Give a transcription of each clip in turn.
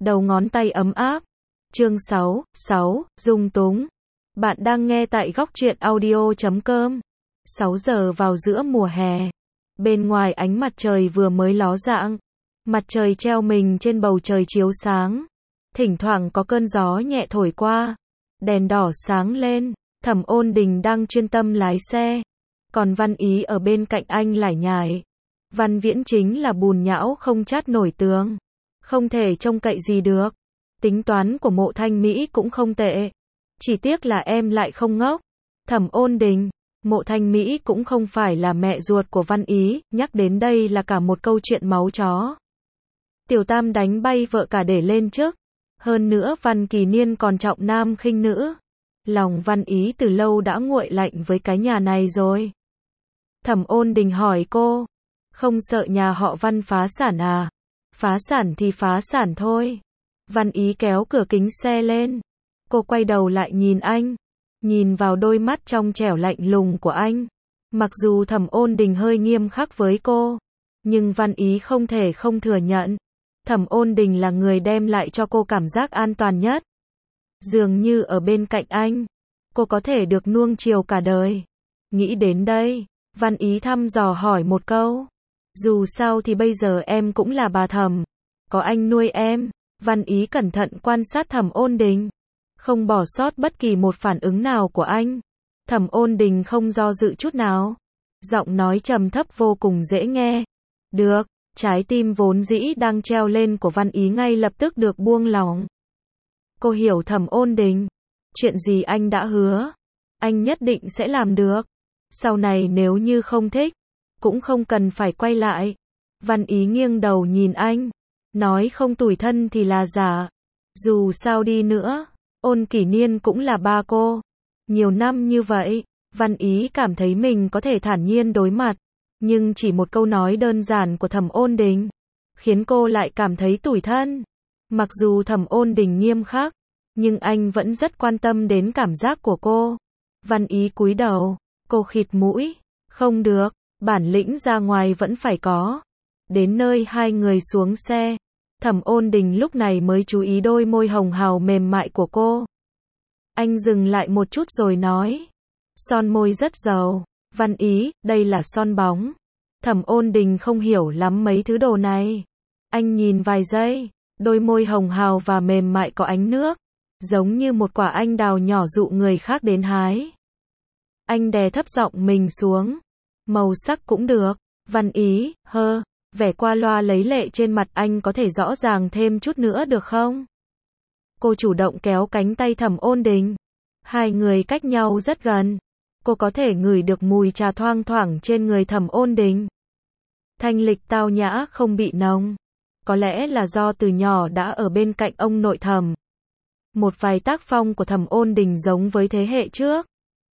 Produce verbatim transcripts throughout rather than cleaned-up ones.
đầu ngón tay ấm áp. Chương sáu, sáu, dung túng. Bạn đang nghe tại góc truyện audio chấm com. sáu giờ vào giữa mùa hè. Bên ngoài ánh mặt trời vừa mới ló dạng. Mặt trời treo mình trên bầu trời chiếu sáng. Thỉnh thoảng có cơn gió nhẹ thổi qua. Đèn đỏ sáng lên. Thẩm Ôn Đình đang chuyên tâm lái xe. Còn Văn Ý ở bên cạnh anh lải nhải. Văn Viễn chính là bùn nhão không chát nổi tường. Không thể trông cậy gì được. Tính toán của Mộ Thanh Mỹ cũng không tệ. Chỉ tiếc là em lại không ngốc. Thẩm Ôn Đình, Mộ Thanh Mỹ cũng không phải là mẹ ruột của Văn Ý, nhắc đến đây là cả một câu chuyện máu chó. Tiểu Tam đánh bay vợ cả để lên chức. Hơn nữa Văn Kỳ Niên còn trọng nam khinh nữ. Lòng Văn Ý từ lâu đã nguội lạnh với cái nhà này rồi. Thẩm Ôn Đình hỏi cô, không sợ nhà họ Văn phá sản à? Phá sản thì phá sản thôi. Văn Ý kéo cửa kính xe lên. Cô quay đầu lại nhìn anh. Nhìn vào đôi mắt trong trẻo lạnh lùng của anh. Mặc dù Thẩm Ôn Đình hơi nghiêm khắc với cô. Nhưng Văn Ý không thể không thừa nhận. Thẩm Ôn Đình là người đem lại cho cô cảm giác an toàn nhất. Dường như ở bên cạnh anh. Cô có thể được nuông chiều cả đời. Nghĩ đến đây. Văn Ý thăm dò hỏi một câu. Dù sao thì bây giờ em cũng là bà Thẩm. Có anh nuôi em. Văn Ý cẩn thận quan sát Thẩm Ôn Đình. Không bỏ sót bất kỳ một phản ứng nào của anh. Thẩm Ôn Đình không do dự chút nào. Giọng nói trầm thấp vô cùng dễ nghe. Được, trái tim vốn dĩ đang treo lên của Văn Ý ngay lập tức được buông lỏng. Cô hiểu Thẩm Ôn Đình. Chuyện gì anh đã hứa, anh nhất định sẽ làm được. Sau này nếu như không thích, cũng không cần phải quay lại. Văn Ý nghiêng đầu nhìn anh. Nói không tủi thân thì là giả. Dù sao đi nữa, Ôn Kỷ Niên cũng là ba cô. Nhiều năm như vậy, Văn Ý cảm thấy mình có thể thản nhiên đối mặt. Nhưng chỉ một câu nói đơn giản của Thẩm Ôn Đình khiến cô lại cảm thấy tủi thân. Mặc dù Thẩm Ôn Đình nghiêm khắc, nhưng anh vẫn rất quan tâm đến cảm giác của cô. Văn Ý cúi đầu, cô khịt mũi. Không được, bản lĩnh ra ngoài vẫn phải có. Đến nơi hai người xuống xe. Thẩm Ôn Đình lúc này mới chú ý đôi môi hồng hào mềm mại của cô. Anh dừng lại một chút rồi nói. Son môi rất giàu. Văn Ý, đây là son bóng. Thẩm Ôn Đình không hiểu lắm mấy thứ đồ này. Anh nhìn vài giây. Đôi môi hồng hào và mềm mại có ánh nước. Giống như một quả anh đào nhỏ dụ người khác đến hái. Anh đè thấp giọng mình xuống. Màu sắc cũng được. Văn Ý, hơ. Vẻ qua loa lấy lệ trên mặt anh có thể rõ ràng thêm chút nữa được không? Cô chủ động kéo cánh tay Thẩm Ôn Đình. Hai người cách nhau rất gần. Cô có thể ngửi được mùi trà thoang thoảng trên người Thẩm Ôn Đình. Thanh lịch tao nhã không bị nồng. Có lẽ là do từ nhỏ đã ở bên cạnh ông nội Thẩm. Một vài tác phong của Thẩm Ôn Đình giống với thế hệ trước.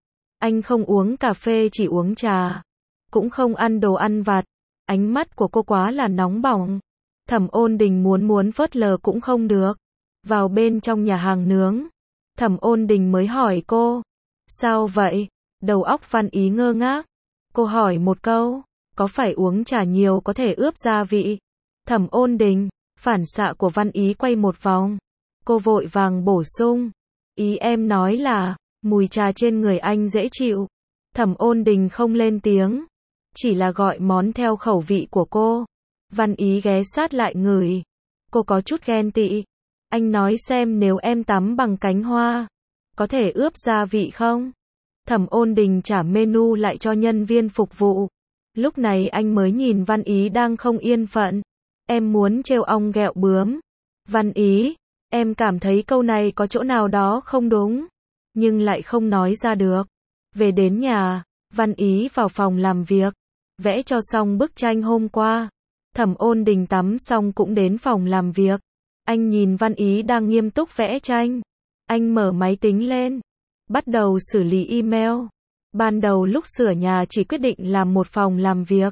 Anh không uống cà phê, chỉ uống trà. Cũng không ăn đồ ăn vặt. Ánh mắt của cô quá là nóng bỏng. Thẩm Ôn Đình muốn muốn phớt lờ cũng không được. Vào bên trong nhà hàng nướng. Thẩm Ôn Đình mới hỏi cô. Sao vậy? Đầu óc Văn Ý ngơ ngác. Cô hỏi một câu. Có phải uống trà nhiều có thể ướp gia vị? Thẩm Ôn Đình. Phản xạ của Văn Ý quay một vòng. Cô vội vàng bổ sung. Ý em nói là, mùi trà trên người anh dễ chịu. Thẩm Ôn Đình không lên tiếng. Chỉ là gọi món theo khẩu vị của cô. Văn Ý ghé sát lại ngửi. Cô có chút ghen tị. Anh nói xem nếu em tắm bằng cánh hoa, có thể ướp gia vị không? Thẩm Ôn Đình trả menu lại cho nhân viên phục vụ. Lúc này anh mới nhìn Văn Ý đang không yên phận. Em muốn trêu ong ghẹo bướm. Văn Ý, em cảm thấy câu này có chỗ nào đó không đúng, nhưng lại không nói ra được. Về đến nhà, Văn Ý vào phòng làm việc. Vẽ cho xong bức tranh hôm qua. Thẩm Ôn Đình tắm xong cũng đến phòng làm việc. Anh nhìn Văn Ý đang nghiêm túc vẽ tranh. Anh mở máy tính lên. Bắt đầu xử lý email. Ban đầu lúc sửa nhà chỉ quyết định làm một phòng làm việc.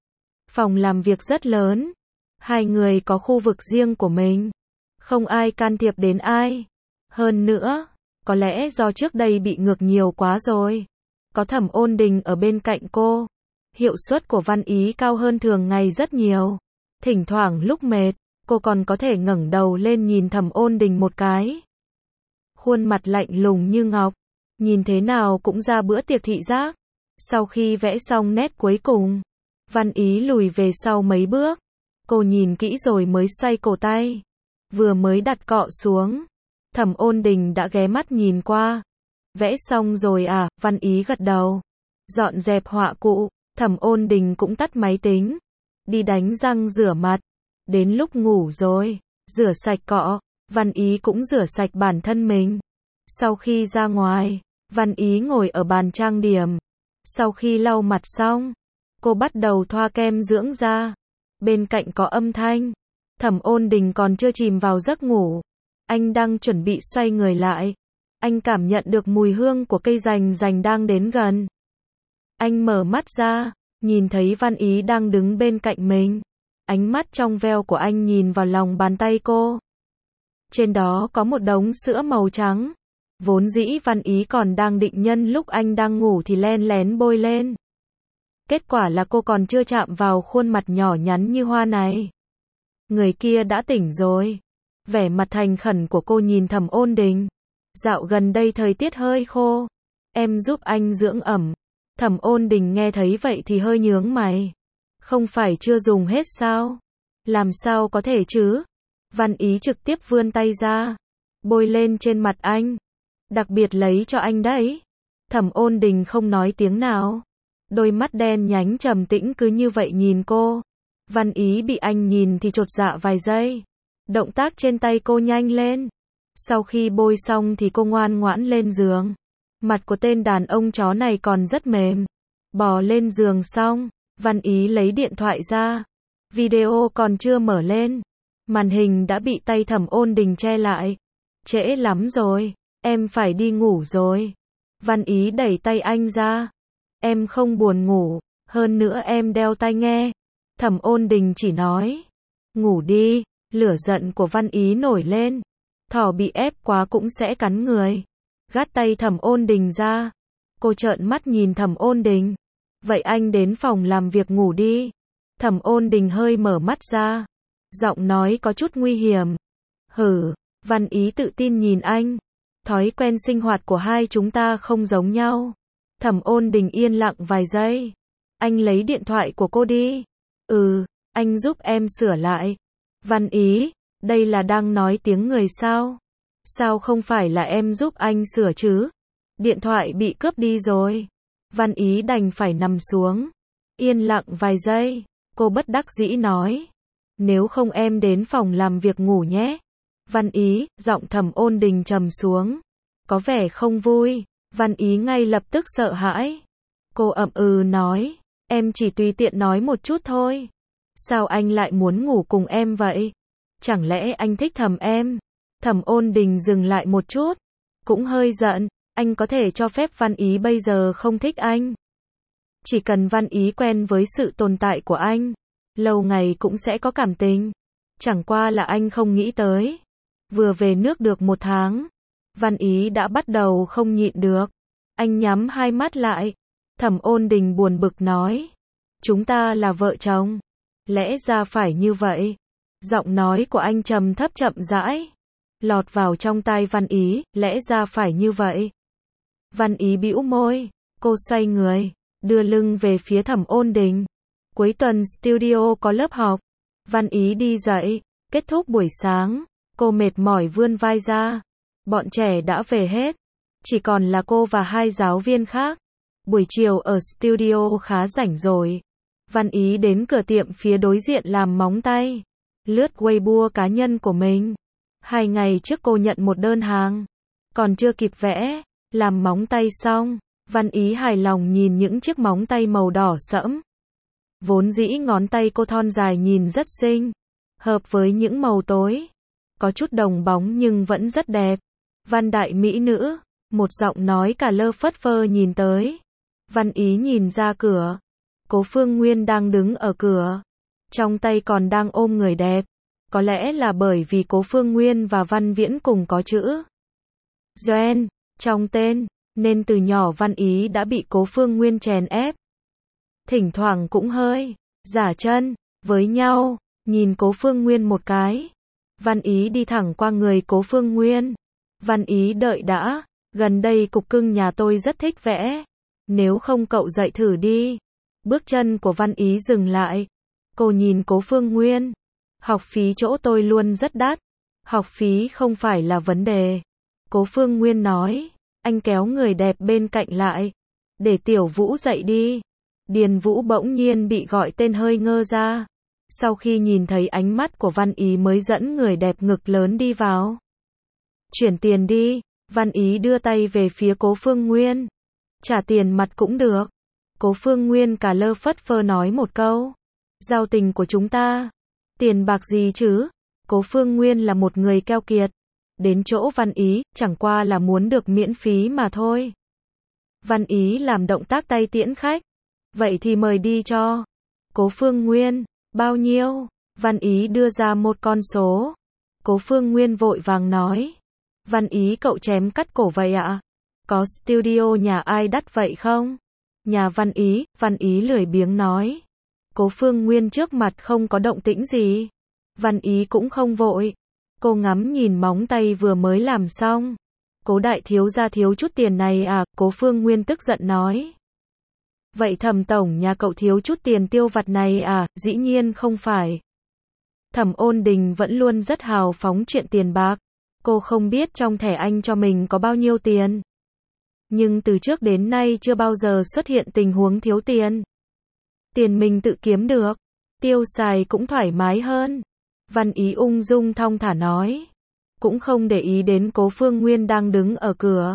Phòng làm việc rất lớn. Hai người có khu vực riêng của mình. Không ai can thiệp đến ai. Hơn nữa, có lẽ do trước đây bị ngược nhiều quá rồi. Có Thẩm Ôn Đình ở bên cạnh cô. Hiệu suất của Văn Ý cao hơn thường ngày rất nhiều. Thỉnh thoảng lúc mệt, Cô còn có thể ngẩng đầu lên nhìn Thẩm Ôn Đình một cái. Khuôn mặt lạnh lùng như ngọc, nhìn thế nào cũng ra bữa tiệc thị giác. Sau khi vẽ xong nét cuối cùng, Văn Ý lùi về sau mấy bước. Cô nhìn kỹ rồi mới xoay cổ tay. Vừa mới đặt cọ xuống, Thẩm Ôn Đình đã ghé mắt nhìn qua. Vẽ xong rồi à? Văn Ý gật đầu. Dọn dẹp họa cụ, Thẩm Ôn Đình cũng tắt máy tính. Đi đánh răng rửa mặt. Đến lúc ngủ rồi, rửa sạch cọ, Văn Ý cũng rửa sạch bản thân mình. Sau khi ra ngoài, Văn Ý ngồi ở bàn trang điểm. Sau khi lau mặt xong, cô bắt đầu thoa kem dưỡng da. Bên cạnh có âm thanh. Thẩm Ôn Đình còn chưa chìm vào giấc ngủ. Anh đang chuẩn bị xoay người lại. Anh cảm nhận được mùi hương của cây rành rành đang đến gần. Anh mở mắt ra, nhìn thấy Văn Ý đang đứng bên cạnh mình. Ánh mắt trong veo của anh nhìn vào lòng bàn tay cô. Trên đó có một đống sữa màu trắng. Vốn dĩ Văn Ý còn đang định nhân lúc anh đang ngủ thì len lén bôi lên. Kết quả là cô còn chưa chạm vào khuôn mặt nhỏ nhắn như hoa này. Người kia đã tỉnh rồi. Vẻ mặt thành khẩn của cô nhìn Thẩm Ôn Đình. Dạo gần đây thời tiết hơi khô. Em giúp anh dưỡng ẩm. Thẩm Ôn Đình nghe thấy vậy thì hơi nhướng mày. Không phải chưa dùng hết sao? Làm sao có thể chứ? Văn Ý trực tiếp vươn tay ra. Bôi lên trên mặt anh. Đặc biệt lấy cho anh đấy. Thẩm Ôn Đình không nói tiếng nào. Đôi mắt đen nhánh trầm tĩnh cứ như vậy nhìn cô. Văn Ý bị anh nhìn thì chột dạ vài giây. Động tác trên tay cô nhanh lên. Sau khi bôi xong thì cô ngoan ngoãn lên giường. Mặt của tên đàn ông chó này còn rất mềm. Bò lên giường xong, Văn Ý lấy điện thoại ra. Video còn chưa mở lên. Màn hình đã bị tay Thẩm Ôn Đình che lại. Trễ lắm rồi, em phải đi ngủ rồi. Văn Ý đẩy tay anh ra. Em không buồn ngủ, hơn nữa em đeo tai nghe. Thẩm Ôn Đình chỉ nói. Ngủ đi, lửa giận của Văn Ý nổi lên. Thỏ bị ép quá cũng sẽ cắn người. Gắt tay Thẩm Ôn Đình ra. Cô trợn mắt nhìn Thẩm Ôn Đình. Vậy anh đến phòng làm việc ngủ đi. Thẩm Ôn Đình hơi mở mắt ra. Giọng nói có chút nguy hiểm. Hử, Văn Ý tự tin nhìn anh. Thói quen sinh hoạt của hai chúng ta không giống nhau. Thẩm Ôn Đình yên lặng vài giây. Anh lấy điện thoại của cô đi. Ừ, anh giúp em sửa lại. Văn Ý, đây là đang nói tiếng người sao? Sao không phải là em giúp anh sửa chứ? Điện thoại bị cướp đi rồi. Văn Ý đành phải nằm xuống. Yên lặng vài giây. Cô bất đắc dĩ nói. Nếu không em đến phòng làm việc ngủ nhé. Văn Ý, giọng Thẩm Ôn Đình trầm xuống. Có vẻ không vui. Văn Ý ngay lập tức sợ hãi. Cô ậm ừ nói. Em chỉ tùy tiện nói một chút thôi. Sao anh lại muốn ngủ cùng em vậy? Chẳng lẽ anh thích Thẩm em? Thẩm Ôn Đình dừng lại một chút. Cũng hơi giận. Anh có thể cho phép Văn Ý bây giờ không thích anh. Chỉ cần Văn Ý quen với sự tồn tại của anh. Lâu ngày cũng sẽ có cảm tình. Chẳng qua là anh không nghĩ tới. Vừa về nước được một tháng. Văn Ý đã bắt đầu không nhịn được. Anh nhắm hai mắt lại. Thẩm Ôn Đình buồn bực nói. Chúng ta là vợ chồng. Lẽ ra phải như vậy. Giọng nói của anh trầm thấp chậm rãi. Lọt vào trong tai Văn Ý. Lẽ ra phải như vậy. Văn Ý bĩu môi. Cô xoay người. Đưa lưng về phía Thẩm Ôn Đình. Cuối tuần studio có lớp học. Văn Ý đi dậy. Kết thúc buổi sáng. Cô mệt mỏi vươn vai ra. Bọn trẻ đã về hết. Chỉ còn là cô và hai giáo viên khác. Buổi chiều ở studio khá rảnh rồi. Văn Ý đến cửa tiệm phía đối diện làm móng tay. Lướt Weibo cá nhân của mình. Hai ngày trước cô nhận một đơn hàng. Còn chưa kịp vẽ. Làm móng tay xong. Văn Ý hài lòng nhìn những chiếc móng tay màu đỏ sẫm. Vốn dĩ ngón tay cô thon dài nhìn rất xinh. Hợp với những màu tối. Có chút đồng bóng nhưng vẫn rất đẹp. Văn đại mỹ nữ. Một giọng nói cả lơ phất phơ nhìn tới. Văn Ý nhìn ra cửa. Cố Phương Nguyên đang đứng ở cửa. Trong tay còn đang ôm người đẹp. Có lẽ là bởi vì Cố Phương Nguyên và Văn Viễn cùng có chữ Doan trong tên, nên từ nhỏ Văn Ý đã bị Cố Phương Nguyên chèn ép. Thỉnh thoảng cũng hơi giả chân với nhau. nhìn Cố Phương Nguyên một cái. Văn Ý đi thẳng qua người Cố Phương Nguyên. Văn Ý đợi đã, gần đây cục cưng nhà tôi rất thích vẽ. Nếu không cậu dạy thử đi. Bước chân của Văn Ý dừng lại. Cô nhìn Cố Phương Nguyên. Học phí chỗ tôi luôn rất đắt. Học phí không phải là vấn đề. Cố Phương Nguyên nói. Anh kéo người đẹp bên cạnh lại. Để Tiểu Vũ dạy đi. Điền Vũ bỗng nhiên bị gọi tên hơi ngơ ra. Sau khi nhìn thấy ánh mắt của Văn Ý mới dẫn người đẹp ngực lớn đi vào. Chuyển tiền đi. Văn Ý đưa tay về phía Cố Phương Nguyên. Trả tiền mặt cũng được. Cố Phương Nguyên cả lơ phất phơ nói một câu. Giao tình của chúng ta. Tiền bạc gì chứ? Cố Phương Nguyên là một người keo kiệt. Đến chỗ Văn Ý, chẳng qua là muốn được miễn phí mà thôi. Văn Ý làm động tác tay tiễn khách. Vậy thì mời đi cho. Cố Phương Nguyên, bao nhiêu? Văn Ý đưa ra một con số. Cố Phương Nguyên vội vàng nói. Văn Ý cậu chém cắt cổ vậy ạ? Có studio nhà ai đắt vậy không? Nhà Văn Ý, Văn Ý lười biếng nói. Cố Phương Nguyên trước mặt không có động tĩnh gì. Văn Ý cũng không vội. Cô ngắm nhìn móng tay vừa mới làm xong. Cố đại thiếu gia thiếu chút tiền này à? Cố Phương Nguyên tức giận nói. Vậy Thẩm tổng nhà cậu thiếu chút tiền tiêu vặt này à? Dĩ nhiên không phải. Thẩm Ôn Đình vẫn luôn rất hào phóng chuyện tiền bạc. Cô không biết trong thẻ anh cho mình có bao nhiêu tiền. Nhưng từ trước đến nay chưa bao giờ xuất hiện tình huống thiếu tiền. Tiền mình tự kiếm được. Tiêu xài cũng thoải mái hơn. Văn Ý ung dung thong thả nói. Cũng không để ý đến Cố Phương Nguyên đang đứng ở cửa.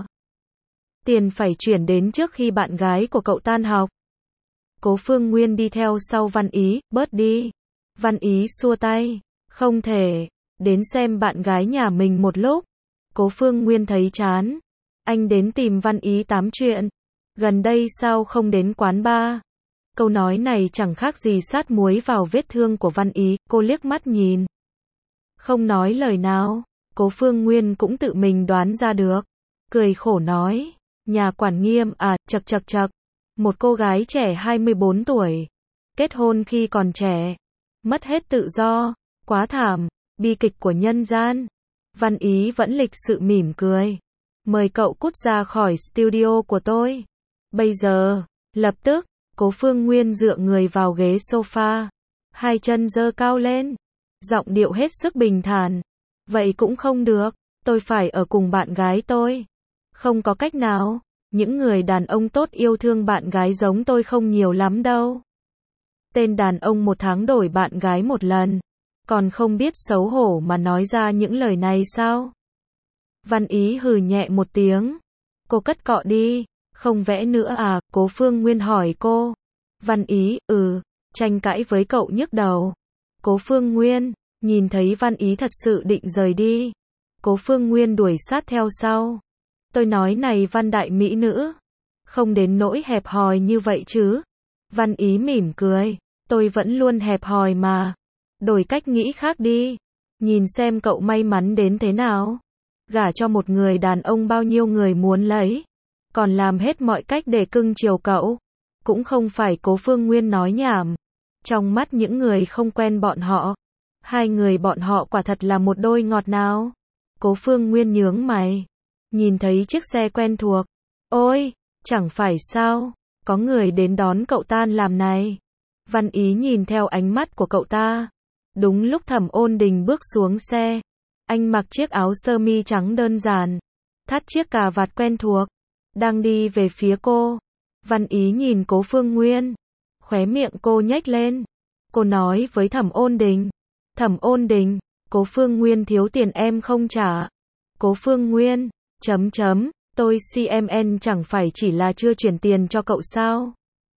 Tiền phải chuyển đến trước khi bạn gái của cậu tan học. Cố Phương Nguyên đi theo sau Văn Ý, bớt đi. Văn Ý xua tay. Không thể. Đến xem bạn gái nhà mình một lúc. Cố Phương Nguyên thấy chán. Anh đến tìm Văn Ý tám chuyện. Gần đây sao không đến quán bar? Câu nói này chẳng khác gì sát muối vào vết thương của Văn Ý. Cô liếc mắt nhìn. Không nói lời nào. Cố Phương Nguyên cũng tự mình đoán ra được. Cười khổ nói. Nhà quản nghiêm à, chật chật chật. Một cô gái trẻ hai mươi bốn tuổi. Kết hôn khi còn trẻ. Mất hết tự do. Quá thảm. Bi kịch của nhân gian. Văn Ý vẫn lịch sự mỉm cười. Mời cậu cút ra khỏi studio của tôi. Bây giờ. Lập tức. Cố Phương Nguyên dựa người vào ghế sofa. Hai chân giơ cao lên. Giọng điệu hết sức bình thản. Vậy cũng không được. Tôi phải ở cùng bạn gái tôi. Không có cách nào. Những người đàn ông tốt yêu thương bạn gái giống tôi không nhiều lắm đâu. Tên đàn ông một tháng đổi bạn gái một lần. Còn không biết xấu hổ mà nói ra những lời này sao? Văn Ý hừ nhẹ một tiếng. Cô cất cọ đi. Không vẽ nữa à? Cố Phương Nguyên hỏi cô. Văn Ý, ừ. Tranh cãi với cậu nhức đầu. Cố Phương Nguyên, nhìn thấy Văn Ý thật sự định rời đi. Cố Phương Nguyên đuổi sát theo sau. Tôi nói này Văn đại mỹ nữ. Không đến nỗi hẹp hòi như vậy chứ. Văn Ý mỉm cười. Tôi vẫn luôn hẹp hòi mà. Đổi cách nghĩ khác đi. Nhìn xem cậu may mắn đến thế nào. Gả cho một người đàn ông bao nhiêu người muốn lấy. Còn làm hết mọi cách để cưng chiều cậu. Cũng không phải Cố Phương Nguyên nói nhảm. Trong mắt những người không quen bọn họ. Hai người bọn họ quả thật là một đôi ngọt nào. Cố Phương Nguyên nhướng mày. Nhìn thấy chiếc xe quen thuộc. Ôi, chẳng phải sao. Có người đến đón cậu tan làm này. Văn Ý nhìn theo ánh mắt của cậu ta. Đúng lúc Thẩm Ôn Đình bước xuống xe. Anh mặc chiếc áo sơ mi trắng đơn giản. Thắt chiếc cà vạt quen thuộc. Đang đi về phía cô. Văn Ý nhìn Cố Phương Nguyên. Khóe miệng cô nhếch lên. Cô nói với Thẩm Ôn Đình. Thẩm Ôn Đình, Cố Phương Nguyên thiếu tiền em không trả. Cố Phương Nguyên, chấm chấm, tôi xê em en chẳng phải chỉ là chưa chuyển tiền cho cậu sao?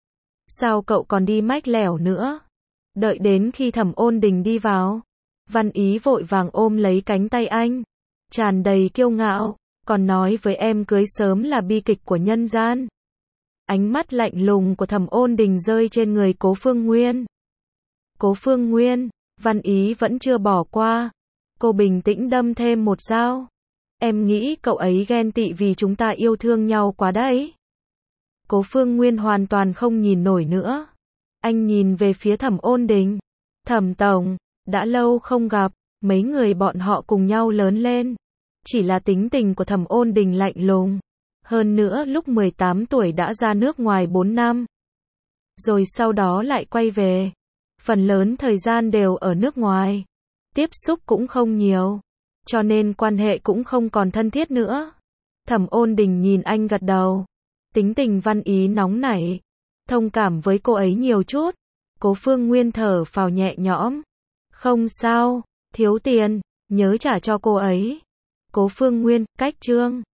Sao cậu còn đi mách lẻo nữa? Đợi đến khi Thẩm Ôn Đình đi vào. Văn Ý vội vàng ôm lấy cánh tay anh. Tràn đầy kiêu ngạo, còn nói với em cưới sớm là bi kịch của nhân gian. Ánh mắt lạnh lùng của Thẩm Ôn Đình rơi trên người Cố Phương Nguyên. Cố Phương Nguyên, Văn Ý vẫn chưa bỏ qua. Cô bình tĩnh đâm thêm một dao. Em nghĩ cậu ấy ghen tị vì chúng ta yêu thương nhau quá đấy. Cố Phương Nguyên hoàn toàn không nhìn nổi nữa. Anh nhìn về phía Thẩm Ôn Đình. Thẩm tổng, Đã lâu không gặp, mấy người bọn họ cùng nhau lớn lên. Chỉ là tính tình của Thẩm Ôn Đình lạnh lùng. Hơn nữa lúc mười tám tuổi đã ra nước ngoài bốn năm. Rồi sau đó lại quay về. Phần lớn thời gian đều ở nước ngoài. Tiếp xúc cũng không nhiều. Cho nên quan hệ cũng không còn thân thiết nữa. Thẩm Ôn Đình nhìn anh gật đầu. Tính tình Văn Ý nóng nảy. Thông cảm với cô ấy nhiều chút. Cố Phương Nguyên thở phào nhẹ nhõm. Không sao, thiếu tiền, nhớ trả cho cô ấy. Cố Phương Nguyên, cách Trương.